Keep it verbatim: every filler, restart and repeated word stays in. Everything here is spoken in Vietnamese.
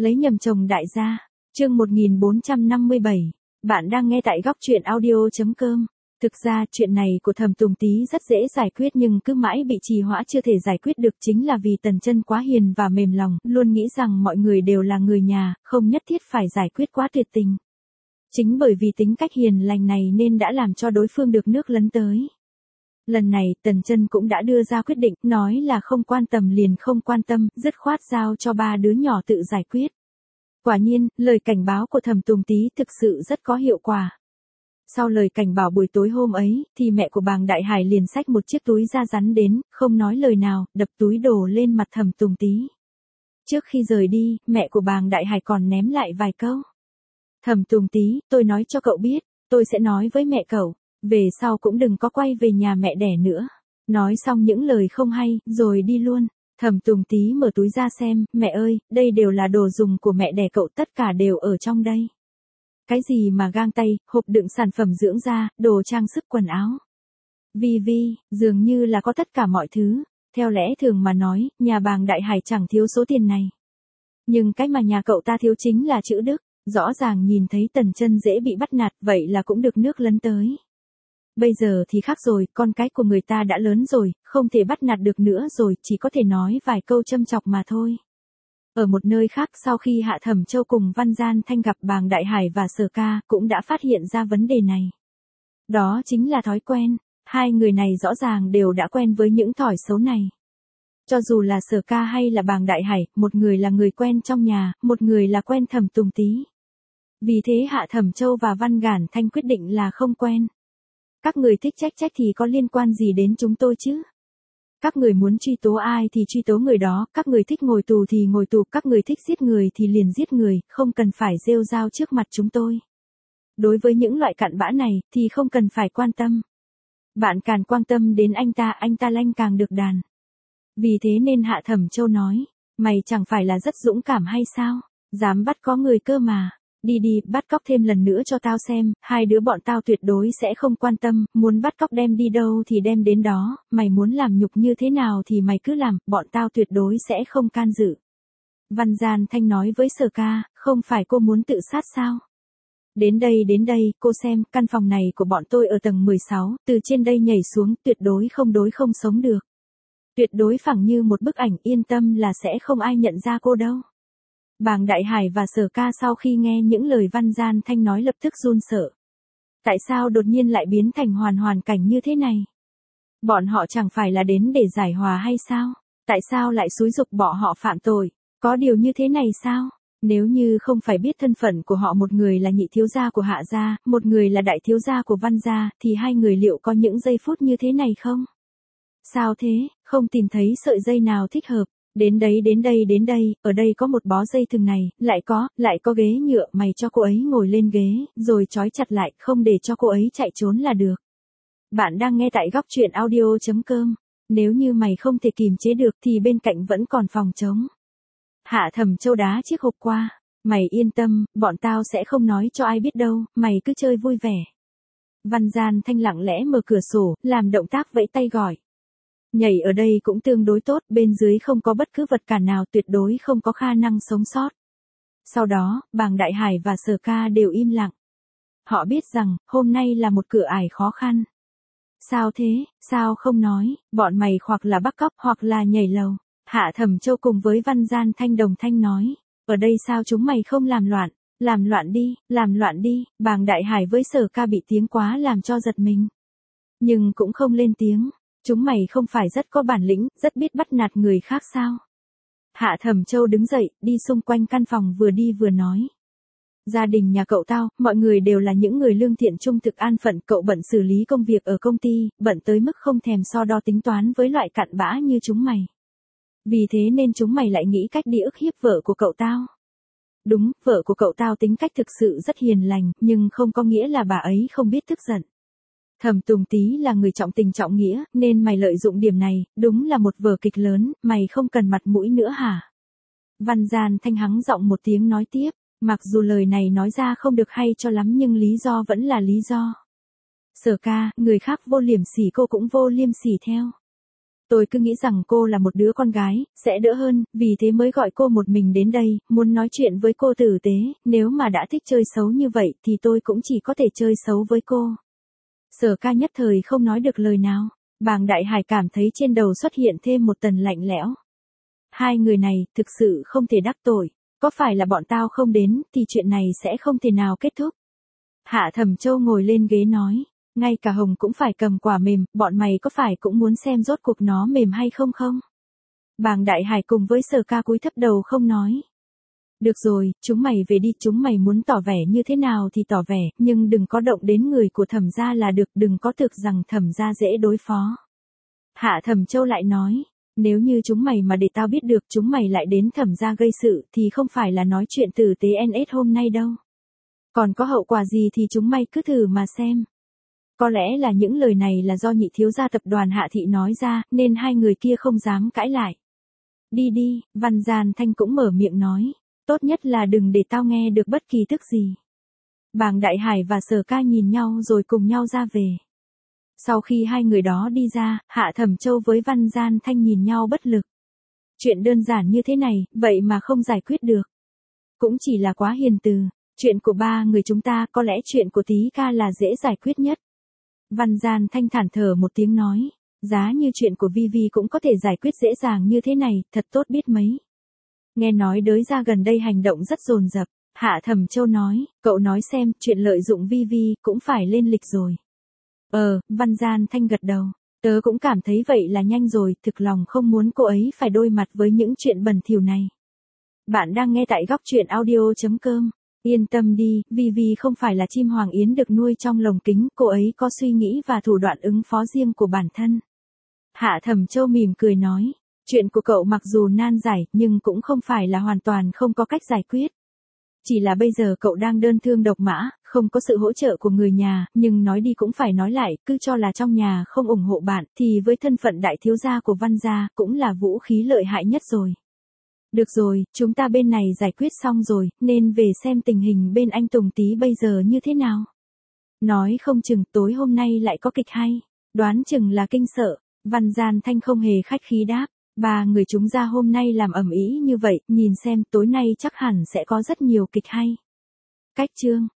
Lấy nhầm chồng đại gia. Chương một nghìn bốn trăm năm mươi bảy. Bạn đang nghe tại góc truyện audio chấm com. Thực ra chuyện này của Thẩm Tùng Tý rất dễ giải quyết nhưng cứ mãi bị trì hoãn chưa thể giải quyết được chính là vì Tần Chân quá hiền và mềm lòng, luôn nghĩ rằng mọi người đều là người nhà, không nhất thiết phải giải quyết quá tuyệt tình. Chính bởi vì tính cách hiền lành này nên đã làm cho đối phương được nước lấn tới. Lần này Tần Chân cũng đã đưa ra quyết định, nói là không quan tâm liền không quan tâm, dứt khoát giao cho ba đứa nhỏ tự giải quyết. Quả nhiên, lời cảnh báo của Thẩm Tùng Tý thực sự rất có hiệu quả. Sau lời cảnh bảo buổi tối hôm ấy, thì mẹ của Bàng Đại Hải liền xách một chiếc túi da rắn đến, không nói lời nào, đập túi đồ lên mặt Thẩm Tùng Tý. Trước khi rời đi, mẹ của Bàng Đại Hải còn ném lại vài câu. Thẩm Tùng Tý, tôi nói cho cậu biết, tôi sẽ nói với mẹ cậu, về sau cũng đừng có quay về nhà mẹ đẻ nữa. Nói xong những lời không hay, rồi đi luôn. Thẩm Tùng Tý mở túi ra xem, mẹ ơi, đây đều là đồ dùng của mẹ đẻ cậu, tất cả đều ở trong đây. Cái gì mà găng tay, hộp đựng sản phẩm dưỡng da, đồ trang sức quần áo. Vi Vi, dường như là có tất cả mọi thứ. Theo lẽ thường mà nói, nhà Bàng Đại Hải chẳng thiếu số tiền này. Nhưng cái mà nhà cậu ta thiếu chính là chữ đức. Rõ ràng nhìn thấy Tần Chân dễ bị bắt nạt, vậy là cũng được nước lấn tới. Bây giờ thì khác rồi, con cái của người ta đã lớn rồi, không thể bắt nạt được nữa rồi, chỉ có thể nói vài câu châm chọc mà thôi. Ở một nơi khác, sau khi Hạ Thẩm Châu cùng Văn Gian Thanh gặp Bàng Đại Hải và Sở Ca, cũng đã phát hiện ra vấn đề này. Đó chính là thói quen, hai người này rõ ràng đều đã quen với những thói xấu này. Cho dù là Sở Ca hay là Bàng Đại Hải, một người là người quen trong nhà, một người là quen Thẩm Tùng Tý. Vì thế Hạ Thẩm Châu và Văn Gản Thanh quyết định là không quen. Các người thích trách trách thì có liên quan gì đến chúng tôi chứ? Các người muốn truy tố ai thì truy tố người đó, các người thích ngồi tù thì ngồi tù, các người thích giết người thì liền giết người, không cần phải rêu rao trước mặt chúng tôi. Đối với những loại cặn bã này thì không cần phải quan tâm. Bạn càng quan tâm đến anh ta, anh ta lanh càng được đàn. Vì thế nên Hạ Thẩm Châu nói, mày chẳng phải là rất dũng cảm hay sao? Dám bắt có người cơ mà. Đi đi, bắt cóc thêm lần nữa cho tao xem, hai đứa bọn tao tuyệt đối sẽ không quan tâm, muốn bắt cóc đem đi đâu thì đem đến đó, mày muốn làm nhục như thế nào thì mày cứ làm, bọn tao tuyệt đối sẽ không can dự. Văn Gian Thanh nói với Sở Ca, không phải cô muốn tự sát sao? Đến đây đến đây, cô xem, căn phòng này của bọn tôi ở tầng mười sáu, từ trên đây nhảy xuống, tuyệt đối không đối không sống được. Tuyệt đối phẳng như một bức ảnh, yên tâm là sẽ không ai nhận ra cô đâu. Bàng Đại Hải và Sở Ca sau khi nghe những lời Văn Gian Thanh nói lập tức run sợ. Tại sao đột nhiên lại biến thành hoàn hoàn cảnh như thế này? Bọn họ chẳng phải là đến để giải hòa hay sao? Tại sao lại xúi giục bọn họ phạm tội? Có điều như thế này sao? Nếu như không phải biết thân phận của họ, một người là nhị thiếu gia của Hạ gia, một người là đại thiếu gia của Văn gia, thì hai người liệu có những giây phút như thế này không? Sao thế, không tìm thấy sợi dây nào thích hợp? Đến đấy đến đây đến đây, ở đây có một bó dây thừng này, lại có, lại có ghế nhựa, mày cho cô ấy ngồi lên ghế, rồi trói chặt lại, không để cho cô ấy chạy trốn là được. Bạn đang nghe tại góc truyện audio chấm com. Nếu như mày không thể kìm chế được thì bên cạnh vẫn còn phòng trống. Hạ Thẩm Châu đá chiếc hộp qua, mày yên tâm, bọn tao sẽ không nói cho ai biết đâu, mày cứ chơi vui vẻ. Văn Gian Thanh lặng lẽ mở cửa sổ, làm động tác vẫy tay gọi. Nhảy ở đây cũng tương đối tốt, bên dưới không có bất cứ vật cản nào, tuyệt đối không có khả năng sống sót. Sau đó, Bàng Đại Hải và Sở Ca đều im lặng. Họ biết rằng, hôm nay là một cửa ải khó khăn. Sao thế, sao không nói, bọn mày hoặc là bắt cóc hoặc là nhảy lầu. Hạ Thẩm Châu cùng với Văn Gian Thanh đồng thanh nói, ở đây sao chúng mày không làm loạn, làm loạn đi, làm loạn đi. Bàng Đại Hải với Sở Ca bị tiếng quá làm cho giật mình. Nhưng cũng không lên tiếng. Chúng mày không phải rất có bản lĩnh, rất biết bắt nạt người khác sao? Hạ Thẩm Châu đứng dậy, đi xung quanh căn phòng vừa đi vừa nói. Gia đình nhà cậu tao, mọi người đều là những người lương thiện trung thực an phận, cậu bận xử lý công việc ở công ty, bận tới mức không thèm so đo tính toán với loại cặn bã như chúng mày. Vì thế nên chúng mày lại nghĩ cách đi ức hiếp vợ của cậu tao. Đúng, vợ của cậu tao tính cách thực sự rất hiền lành, nhưng không có nghĩa là bà ấy không biết tức giận. Thẩm Tùng Tý là người trọng tình trọng nghĩa, nên mày lợi dụng điểm này, đúng là một vở kịch lớn, mày không cần mặt mũi nữa hả? Văn Gian Thanh hắng giọng một tiếng nói tiếp, mặc dù lời này nói ra không được hay cho lắm nhưng lý do vẫn là lý do. Sở Ca, người khác vô liêm sỉ cô cũng vô liêm sỉ theo. Tôi cứ nghĩ rằng cô là một đứa con gái, sẽ đỡ hơn, vì thế mới gọi cô một mình đến đây, muốn nói chuyện với cô tử tế, nếu mà đã thích chơi xấu như vậy thì tôi cũng chỉ có thể chơi xấu với cô. Sở Ca nhất thời không nói được lời nào, Bàng Đại Hải cảm thấy trên đầu xuất hiện thêm một tầng lạnh lẽo. Hai người này, thực sự không thể đắc tội, có phải là bọn tao không đến thì chuyện này sẽ không thể nào kết thúc. Hạ Thẩm Châu ngồi lên ghế nói, ngay cả Hồng cũng phải cầm quả mềm, bọn mày có phải cũng muốn xem rốt cuộc nó mềm hay không không? Bàng Đại Hải cùng với Sở Ca cúi thấp đầu không nói. Được rồi, chúng mày về đi, chúng mày muốn tỏ vẻ như thế nào thì tỏ vẻ, nhưng đừng có động đến người của Thẩm gia là được, đừng có thực rằng Thẩm gia dễ đối phó. Hạ Thẩm Châu lại nói, nếu như chúng mày mà để tao biết được chúng mày lại đến Thẩm gia gây sự thì không phải là nói chuyện tử tế en ét hôm nay đâu. Còn có hậu quả gì thì chúng mày cứ thử mà xem. Có lẽ là những lời này là do nhị thiếu gia tập đoàn Hạ Thị nói ra, nên hai người kia không dám cãi lại. Đi đi, Văn Gian Thanh cũng mở miệng nói, tốt nhất là đừng để tao nghe được bất kỳ tức gì. Bàng Đại Hải và Sở Ca nhìn nhau rồi cùng nhau ra về. Sau khi hai người đó đi ra, Hạ Thẩm Châu với Văn Gian Thanh nhìn nhau bất lực. Chuyện đơn giản như thế này, vậy mà không giải quyết được. Cũng chỉ là quá hiền từ, chuyện của ba người chúng ta có lẽ chuyện của Tí Ca là dễ giải quyết nhất. Văn Gian Thanh thản thở một tiếng nói, giá như chuyện của Vi Vi cũng có thể giải quyết dễ dàng như thế này, thật tốt biết mấy. Nghe nói đới ra gần đây hành động rất dồn dập, Hạ Thẩm Châu nói, cậu nói xem, chuyện lợi dụng Vi Vi cũng phải lên lịch rồi. Ờ, Văn Gian Thanh gật đầu, tớ cũng cảm thấy vậy là nhanh rồi, thực lòng không muốn cô ấy phải đối mặt với những chuyện bẩn thỉu này. Bạn đang nghe tại góc truyện audio.com. Yên tâm đi, Vi Vi không phải là chim hoàng yến được nuôi trong lồng kính, cô ấy có suy nghĩ và thủ đoạn ứng phó riêng của bản thân. Hạ Thẩm Châu mỉm cười nói, chuyện của cậu mặc dù nan giải, nhưng cũng không phải là hoàn toàn không có cách giải quyết. Chỉ là bây giờ cậu đang đơn thương độc mã, không có sự hỗ trợ của người nhà, nhưng nói đi cũng phải nói lại, cứ cho là trong nhà không ủng hộ bạn, thì với thân phận đại thiếu gia của Văn gia, cũng là vũ khí lợi hại nhất rồi. Được rồi, chúng ta bên này giải quyết xong rồi, nên về xem tình hình bên anh Tùng Tý bây giờ như thế nào. Nói không chừng tối hôm nay lại có kịch hay, đoán chừng là kinh sợ. Văn Gian Thanh không hề khách khí đáp, ba người chúng ra hôm nay làm ầm ĩ như vậy, nhìn xem tối nay chắc hẳn sẽ có rất nhiều kịch hay. Cách chương